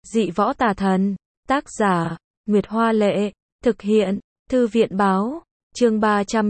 Dị võ tà thần. Tác giả, Nguyệt Hoa Lệ. Thực hiện, Thư viện Báo. Chương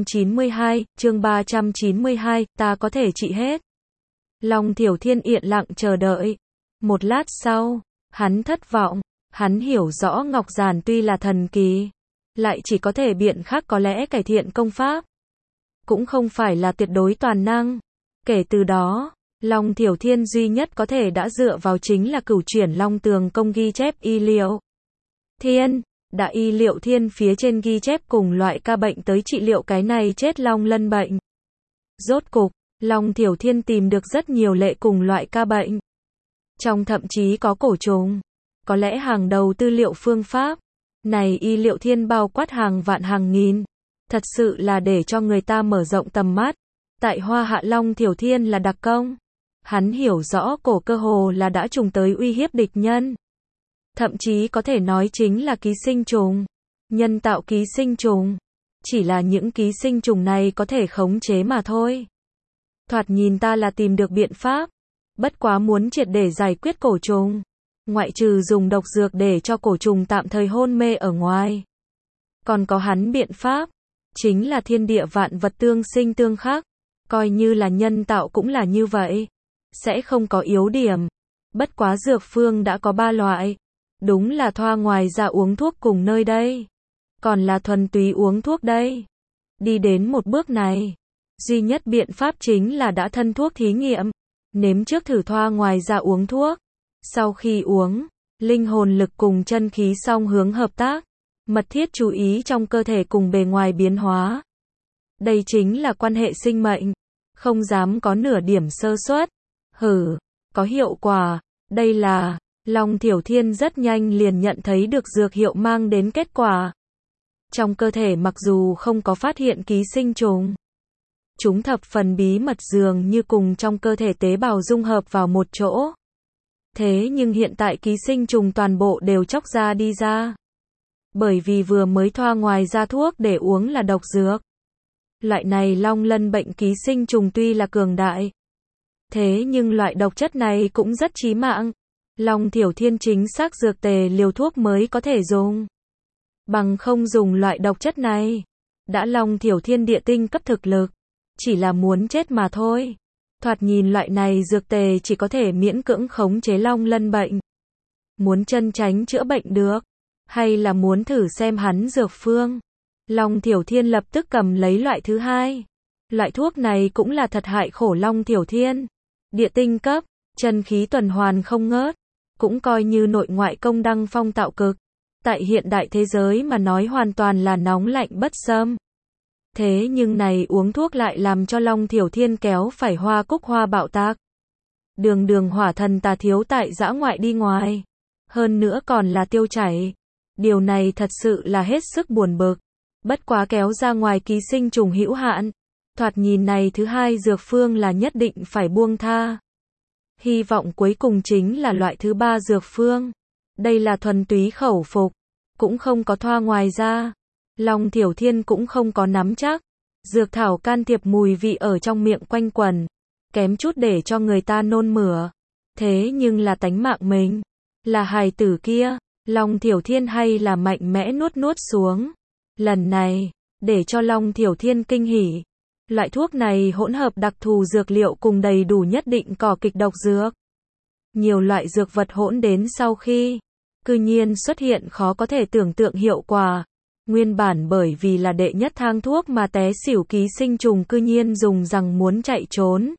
392, ta có thể trị hết. Long Thiểu Thiên yên lặng chờ đợi. Một lát sau, hắn thất vọng. Hắn hiểu rõ Ngọc Giản tuy là thần kỳ, lại chỉ có thể biện khắc có lẽ cải thiện công pháp, cũng không phải là tuyệt đối toàn năng. Kể từ đó, Long Thiểu Thiên duy nhất có thể đã dựa vào chính là Cửu Chuyển Long Tường Công ghi chép y liệu thiên. Đã y liệu thiên phía trên ghi chép cùng loại ca bệnh tới trị liệu cái này chết long lân bệnh. Rốt cục, Long Thiểu Thiên tìm được rất nhiều lệ cùng loại ca bệnh. Trong thậm chí có cổ trùng. Có lẽ hàng đầu tư liệu phương pháp. Này y liệu thiên bao quát hàng vạn hàng nghìn. Thật sự là để cho người ta mở rộng tầm mắt. Tại Hoa Hạ Long Thiểu Thiên là đặc công. Hắn hiểu rõ cổ cơ hồ là đã trùng tới uy hiếp địch nhân. Thậm chí có thể nói chính là ký sinh trùng. Nhân tạo ký sinh trùng. Chỉ là những ký sinh trùng này có thể khống chế mà thôi. Thoạt nhìn ta là tìm được biện pháp. Bất quá muốn triệt để giải quyết cổ trùng, ngoại trừ dùng độc dược để cho cổ trùng tạm thời hôn mê ở ngoài, còn có hắn biện pháp. Chính là thiên địa vạn vật tương sinh tương khắc. Coi như là nhân tạo cũng là như vậy. Sẽ không có yếu điểm. Bất quá dược phương đã có 3 loại. Đúng là thoa ngoài ra uống thuốc cùng nơi đây. Còn là thuần túy uống thuốc đây. Đi đến một bước này, duy nhất biện pháp chính là đã thân thuốc thí nghiệm. Nếm trước thử thoa ngoài ra uống thuốc. Sau khi uống, linh hồn lực cùng chân khí song hướng hợp tác. Mật thiết chú ý trong cơ thể cùng bề ngoài biến hóa. Đây chính là quan hệ sinh mệnh. Không dám có nửa điểm sơ suất. Có hiệu quả. Đây là, Long Thiểu Thiên rất nhanh liền nhận thấy được dược hiệu mang đến kết quả. Trong cơ thể mặc dù không có phát hiện ký sinh trùng, chúng thập phần bí mật dường như cùng trong cơ thể tế bào dung hợp vào một chỗ. Thế nhưng hiện tại ký sinh trùng toàn bộ đều chóc ra đi ra. Bởi vì vừa mới thoa ngoài ra thuốc để uống là độc dược. Loại này long lân bệnh ký sinh trùng tuy là cường đại, thế nhưng loại độc chất này cũng rất chí mạng. Long Thiểu Thiên chính xác dược tề liều thuốc mới có thể dùng. Bằng không dùng loại độc chất này, đã Long Thiểu Thiên địa tinh cấp thực lực, chỉ là muốn chết mà thôi. Thoạt nhìn loại này dược tề chỉ có thể miễn cưỡng khống chế long lân bệnh. Muốn chân tránh chữa bệnh được, hay là muốn thử xem hắn dược phương. Long Thiểu Thiên lập tức cầm lấy loại thứ hai. Loại thuốc này cũng là thật hại khổ Long Thiểu Thiên. Địa tinh cấp, chân khí tuần hoàn không ngớt, cũng coi như nội ngoại công đăng phong tạo cực. Tại hiện đại thế giới mà nói hoàn toàn là nóng lạnh bất xâm. Thế nhưng này uống thuốc lại làm cho Long Thiểu Thiên kéo phải hoa cúc hoa bạo tạc. Đường hỏa thần tà thiếu tại dã ngoại đi ngoài. Hơn nữa còn là tiêu chảy. Điều này thật sự là hết sức buồn bực. Bất quá kéo ra ngoài ký sinh trùng hữu hạn. Thoạt nhìn này thứ hai dược phương là nhất định phải buông tha. Hy vọng cuối cùng chính là loại thứ 3 dược phương. Đây là thuần túy khẩu phục, cũng không có thoa ngoài ra. Long Thiểu Thiên cũng không có nắm chắc. Dược thảo can thiệp mùi vị ở trong miệng quanh quẩn, kém chút để cho người ta nôn mửa. Thế nhưng là tánh mạng mình, là hài tử kia, Long Thiểu Thiên hay là mạnh mẽ nuốt xuống. Lần này, để cho Long Thiểu Thiên kinh hỉ. Loại thuốc này hỗn hợp đặc thù dược liệu cùng đầy đủ nhất định cỏ kịch độc dược. Nhiều loại dược vật hỗn đến sau khi, cư nhiên xuất hiện khó có thể tưởng tượng hiệu quả. Nguyên bản bởi vì là đệ nhất thang thuốc mà té xỉu ký sinh trùng cư nhiên dùng rằng muốn chạy trốn.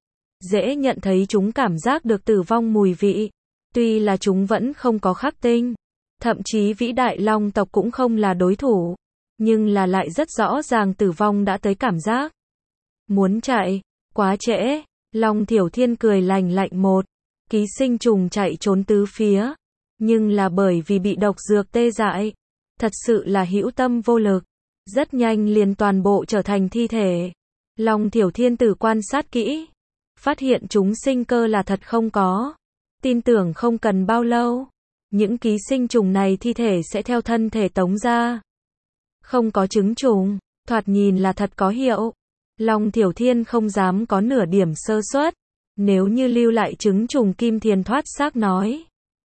Dễ nhận thấy chúng cảm giác được tử vong mùi vị. Tuy là chúng vẫn không có khắc tinh. Thậm chí vĩ đại long tộc cũng không là đối thủ. Nhưng là lại rất rõ ràng tử vong đã tới cảm giác. Muốn chạy, quá trễ. Long Thiểu Thiên cười lạnh một. Ký sinh trùng chạy trốn tứ phía. Nhưng là bởi vì bị độc dược tê dại. Thật sự là hữu tâm vô lực. Rất nhanh liền toàn bộ trở thành thi thể. Long Thiểu Thiên tử quan sát kỹ. Phát hiện chúng sinh cơ là thật không có. Tin tưởng không cần bao lâu. Những ký sinh trùng này thi thể sẽ theo thân thể tống ra. Không có trứng trùng. Thoạt nhìn là thật có hiệu. Long Thiểu Thiên không dám có nửa điểm sơ suất. Nếu như lưu lại trứng trùng kim thiền thoát xác nói,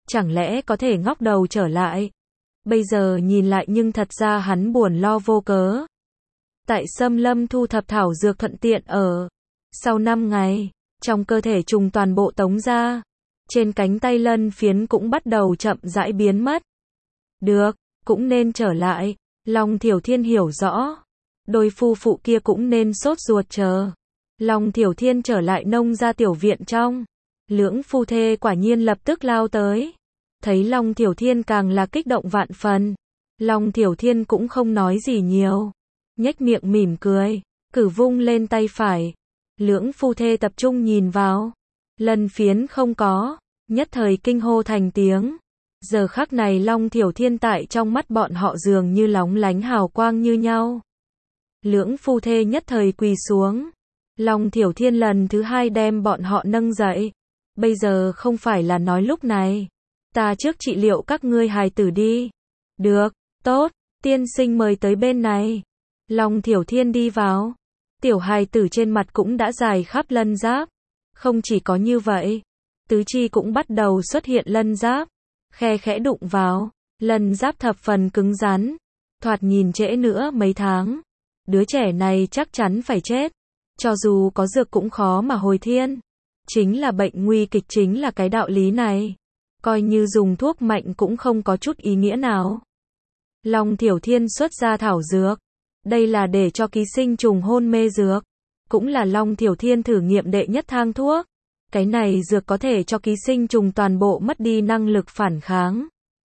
chẳng lẽ có thể ngóc đầu trở lại. Bây giờ nhìn lại nhưng thật ra hắn buồn lo vô cớ. Tại Sâm Lâm thu thập thảo dược thuận tiện ở. Sau 5 ngày, trong cơ thể trùng toàn bộ tống ra. Trên cánh tay lân phiến cũng bắt đầu chậm rãi biến mất. Được, cũng nên trở lại. Long Thiểu Thiên hiểu rõ. Đôi phu phụ kia cũng nên sốt ruột chờ. Long Thiểu Thiên trở lại nông gia tiểu viện trong. Lưỡng phu thê quả nhiên lập tức lao tới. Thấy Long Thiểu Thiên càng là kích động vạn phần. Long Thiểu Thiên cũng không nói gì nhiều. Nhếch miệng mỉm cười. Cử vung lên tay phải. Lưỡng phu thê tập trung nhìn vào. Lân phiến không có. Nhất thời kinh hô thành tiếng. Giờ khắc này Long Thiểu Thiên tại trong mắt bọn họ dường như lóng lánh hào quang như nhau. Lưỡng phu thê nhất thời quỳ xuống. Long Thiểu Thiên lần thứ 2 đem bọn họ nâng dậy. Bây giờ không phải là nói lúc này. Ta trước trị liệu các ngươi hài tử đi. Được, tốt, tiên sinh mời tới bên này. Long Thiểu Thiên đi vào. Tiểu hài tử trên mặt cũng đã dài khắp lân giáp. Không chỉ có như vậy, tứ chi cũng bắt đầu xuất hiện lân giáp. Khe khẽ đụng vào, lân giáp thập phần cứng rắn. Thoạt nhìn trễ nữa mấy tháng. Đứa trẻ này chắc chắn phải chết. Cho dù có dược cũng khó mà hồi thiên. Chính là bệnh nguy kịch, chính là cái đạo lý này. Coi như dùng thuốc mạnh cũng không có chút ý nghĩa nào. Long Thiểu Thiên xuất ra thảo dược. Đây là để cho ký sinh trùng hôn mê dược. Cũng là Long Thiểu Thiên thử nghiệm đệ nhất thang thuốc. Cái này dược có thể cho ký sinh trùng toàn bộ mất đi năng lực phản kháng.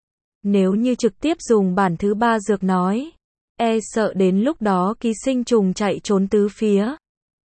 Nếu như trực tiếp dùng bản thứ 3 dược nói, e sợ đến lúc đó ký sinh trùng chạy trốn tứ phía.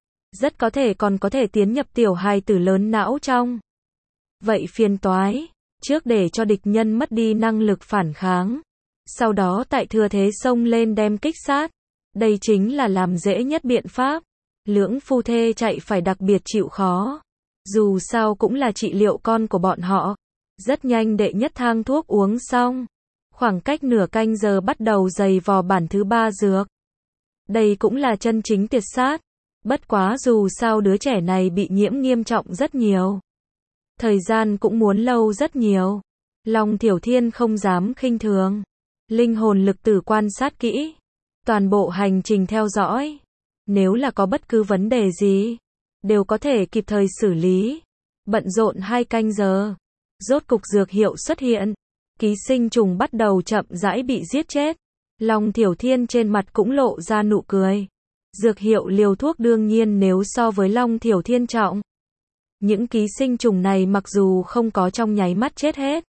Rất có thể còn có thể tiến nhập tiểu hài tử lớn não trong. Vậy phiền toái, trước để cho địch nhân mất đi năng lực phản kháng. Sau đó tại thừa thế xông lên đem kích sát. Đây chính là làm dễ nhất biện pháp. Lưỡng phu thê chạy phải đặc biệt chịu khó. Dù sao cũng là trị liệu con của bọn họ. Rất nhanh đệ nhất thang thuốc uống xong. Khoảng cách nửa canh giờ bắt đầu giày vò bản thứ 3 dược. Đây cũng là chân chính tuyệt sát. Bất quá dù sao đứa trẻ này bị nhiễm nghiêm trọng rất nhiều. Thời gian cũng muốn lâu rất nhiều. Long Thiểu Thiên không dám khinh thường. Linh hồn lực tử quan sát kỹ. Toàn bộ hành trình theo dõi. Nếu là có bất cứ vấn đề gì, đều có thể kịp thời xử lý. Bận rộn 2 canh giờ. Rốt cục dược hiệu xuất hiện. Ký sinh trùng bắt đầu chậm rãi bị giết chết. Long Thiểu Thiên trên mặt cũng lộ ra nụ cười. Dược hiệu liều thuốc đương nhiên nếu so với Long Thiểu Thiên trọng. Những ký sinh trùng này mặc dù không có trong nháy mắt chết hết.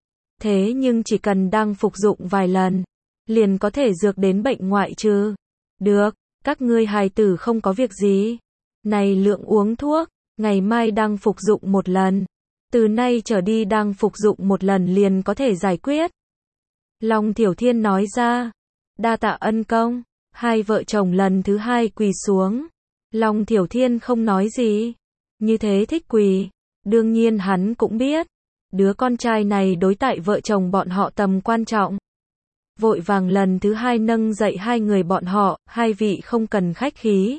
Thế nhưng chỉ cần đang phục dụng vài lần, liền có thể dược đến bệnh ngoại trừ. Được, các ngươi hài tử không có việc gì. Này lượng uống thuốc, ngày mai đang phục dụng 1 lần. Từ nay trở đi đang phục dụng 1 lần liền có thể giải quyết. Long Thiểu Thiên nói ra. Đa tạ ân công. Hai vợ chồng lần thứ 2 quỳ xuống. Long Thiểu Thiên không nói gì. Như thế thích quỳ. Đương nhiên hắn cũng biết. Đứa con trai này đối tại vợ chồng bọn họ tầm quan trọng. Vội vàng lần thứ 2 nâng dậy hai người bọn họ. Hai vị không cần khách khí.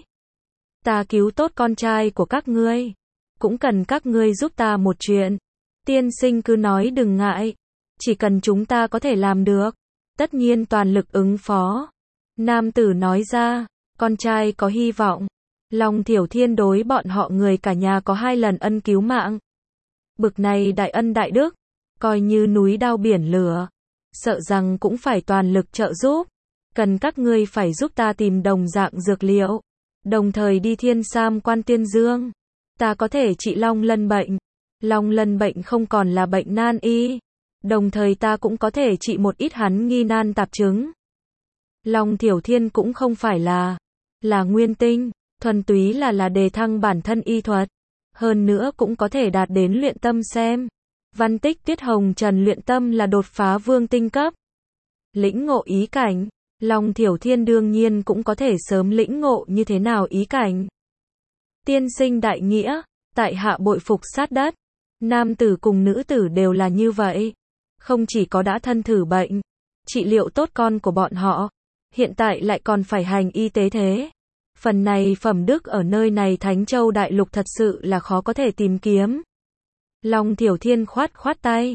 Ta cứu tốt con trai của các ngươi. Cũng cần các ngươi giúp ta một chuyện. Tiên sinh cứ nói đừng ngại. Chỉ cần chúng ta có thể làm được. Tất nhiên toàn lực ứng phó. Nam tử nói ra. Con trai có hy vọng. Long Thiểu Thiên đối bọn họ người cả nhà có 2 lần ân cứu mạng. Bực này đại ân đại đức. Coi như núi đao biển lửa. Sợ rằng cũng phải toàn lực trợ giúp. Cần các ngươi phải giúp ta tìm đồng dạng dược liệu. Đồng thời đi Thiên Sam Quan Tiên Dương. Ta có thể trị long lân bệnh. Long lân bệnh không còn là bệnh nan y. Đồng thời ta cũng có thể trị một ít hắn nghi nan tạp chứng. Long Thiểu Thiên cũng không phải là nguyên tinh, thuần túy là đề thăng bản thân y thuật. Hơn nữa cũng có thể đạt đến luyện tâm xem. Văn tích Tuyết Hồng Trần luyện tâm là đột phá vương tinh cấp. Lĩnh ngộ ý cảnh. Long Thiểu Thiên đương nhiên cũng có thể sớm lĩnh ngộ như thế nào ý cảnh. Tiên sinh đại nghĩa, tại hạ bội phục sát đất. Nam tử cùng nữ tử đều là như vậy. Không chỉ có đã thân thử bệnh, trị liệu tốt con của bọn họ, hiện tại lại còn phải hành y tế thế. Phần này phẩm đức ở nơi này Thánh Châu Đại Lục thật sự là khó có thể tìm kiếm. Long Thiểu Thiên khoát tay.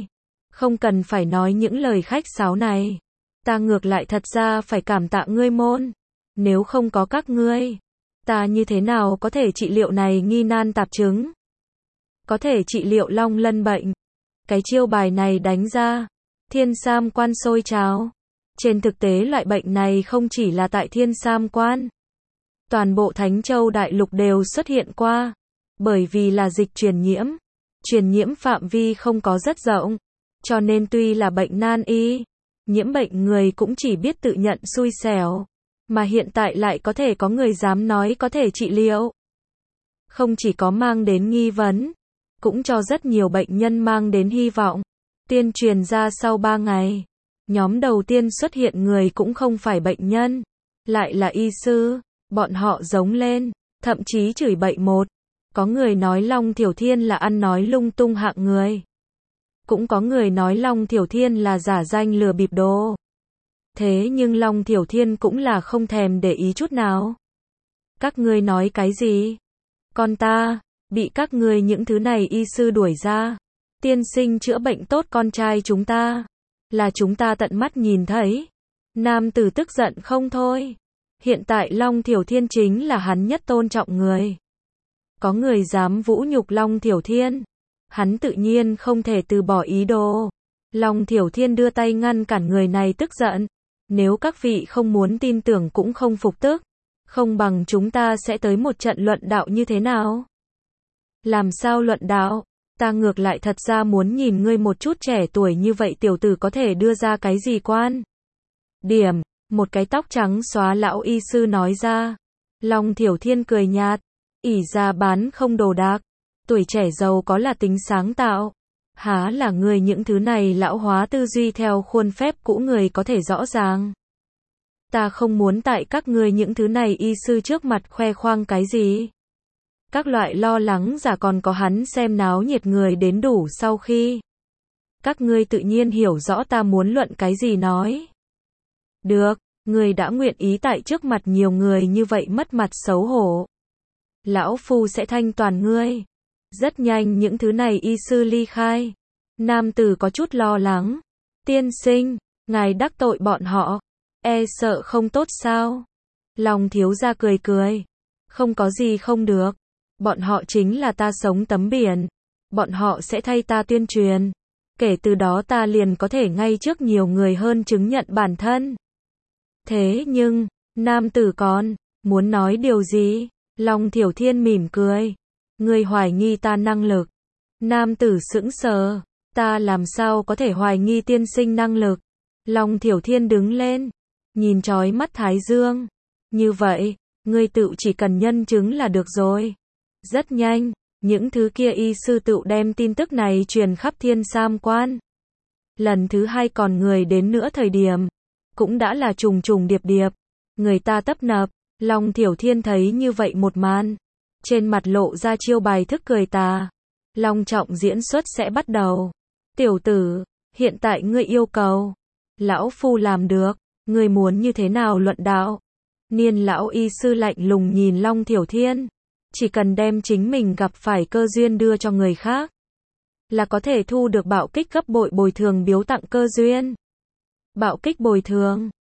Không cần phải nói những lời khách sáo này. Ta ngược lại thật ra phải cảm tạ ngươi môn. Nếu không có các ngươi, ta như thế nào có thể trị liệu này nghi nan tạp chứng? Có thể trị liệu long lân bệnh. Cái chiêu bài này đánh ra, Thiên Sam Quan sôi trào. Trên thực tế loại bệnh này không chỉ là tại Thiên Sam Quan. Toàn bộ Thánh Châu Đại Lục đều xuất hiện qua. Bởi vì là dịch truyền nhiễm phạm vi không có rất rộng. Cho nên tuy là bệnh nan y, nhiễm bệnh người cũng chỉ biết tự nhận xui xẻo. Mà hiện tại lại có thể có người dám nói có thể trị liệu. Không chỉ có mang đến nghi vấn, cũng cho rất nhiều bệnh nhân mang đến hy vọng. Tiên truyền ra sau 3 ngày. Nhóm đầu tiên xuất hiện người cũng không phải bệnh nhân, lại là y sư. Bọn họ giống lên, thậm chí chửi bậy một. Có người nói Long Thiểu Thiên là ăn nói lung tung hạng người. Cũng có người nói Long Thiểu Thiên là giả danh lừa bịp đồ. Thế nhưng Long Thiểu Thiên cũng là không thèm để ý chút nào. Các ngươi nói cái gì? Con ta, bị các ngươi những thứ này y sư đuổi ra. Tiên sinh chữa bệnh tốt con trai chúng ta. Là chúng ta tận mắt nhìn thấy. Nam tử tức giận không thôi. Hiện tại Long Thiểu Thiên chính là hắn nhất tôn trọng người. Có người dám vũ nhục Long Thiểu Thiên. Hắn tự nhiên không thể từ bỏ ý đồ. Long Thiểu Thiên đưa tay ngăn cản người này tức giận. Nếu các vị không muốn tin tưởng cũng không phục tức. Không bằng chúng ta sẽ tới một trận luận đạo như thế nào? Làm sao luận đạo? Ta ngược lại thật ra muốn nhìn ngươi một chút trẻ tuổi như vậy tiểu tử có thể đưa ra cái gì quan điểm. Một cái tóc trắng xóa lão y sư nói ra. Long Thiểu Thiên cười nhạt. Ỷ ra bán không đồ đạc. Tuổi trẻ giàu có là tính sáng tạo. Há là người những thứ này lão hóa tư duy theo khuôn phép cũ người có thể rõ ràng. Ta không muốn tại các ngươi những thứ này y sư trước mặt khoe khoang cái gì. Các loại lo lắng giả còn có hắn xem náo nhiệt người đến đủ sau khi. Các ngươi tự nhiên hiểu rõ ta muốn luận cái gì nói. Được, ngươi đã nguyện ý tại trước mặt nhiều người như vậy mất mặt xấu hổ. Lão Phu sẽ thanh toàn ngươi. Rất nhanh những thứ này y sư ly khai. Nam tử có chút lo lắng. Tiên sinh, ngài đắc tội bọn họ. E sợ không tốt sao? Long thiếu gia cười cười. Không có gì không được. Bọn họ chính là ta sống tấm biển. Bọn họ sẽ thay ta tuyên truyền. Kể từ đó ta liền có thể ngay trước nhiều người hơn chứng nhận bản thân. Thế nhưng, nam tử còn muốn nói điều gì? Long Thiểu Thiên mỉm cười. Ngươi hoài nghi ta năng lực. Nam tử sững sờ. Ta làm sao có thể hoài nghi tiên sinh năng lực? Long Thiểu Thiên đứng lên. Nhìn chói mắt Thái Dương. Như vậy, ngươi tự chỉ cần nhân chứng là được rồi. Rất nhanh, những thứ kia y sư tự đem tin tức này truyền khắp Thiên Sam Quan. Lần thứ 2 còn người đến nữa thời điểm. Cũng đã là trùng trùng điệp điệp. Người ta tấp nập. Long Thiểu Thiên thấy như vậy một màn. Trên mặt lộ ra chiêu bài thức cười tà. Long trọng diễn xuất sẽ bắt đầu. Tiểu tử, hiện tại ngươi yêu cầu. Lão Phu làm được. Ngươi muốn như thế nào luận đạo? Niên lão y sư lạnh lùng nhìn Long Thiểu Thiên. Chỉ cần đem chính mình gặp phải cơ duyên đưa cho người khác. Là có thể thu được bạo kích gấp bội bồi thường biếu tặng cơ duyên. Bạo kích bồi thường.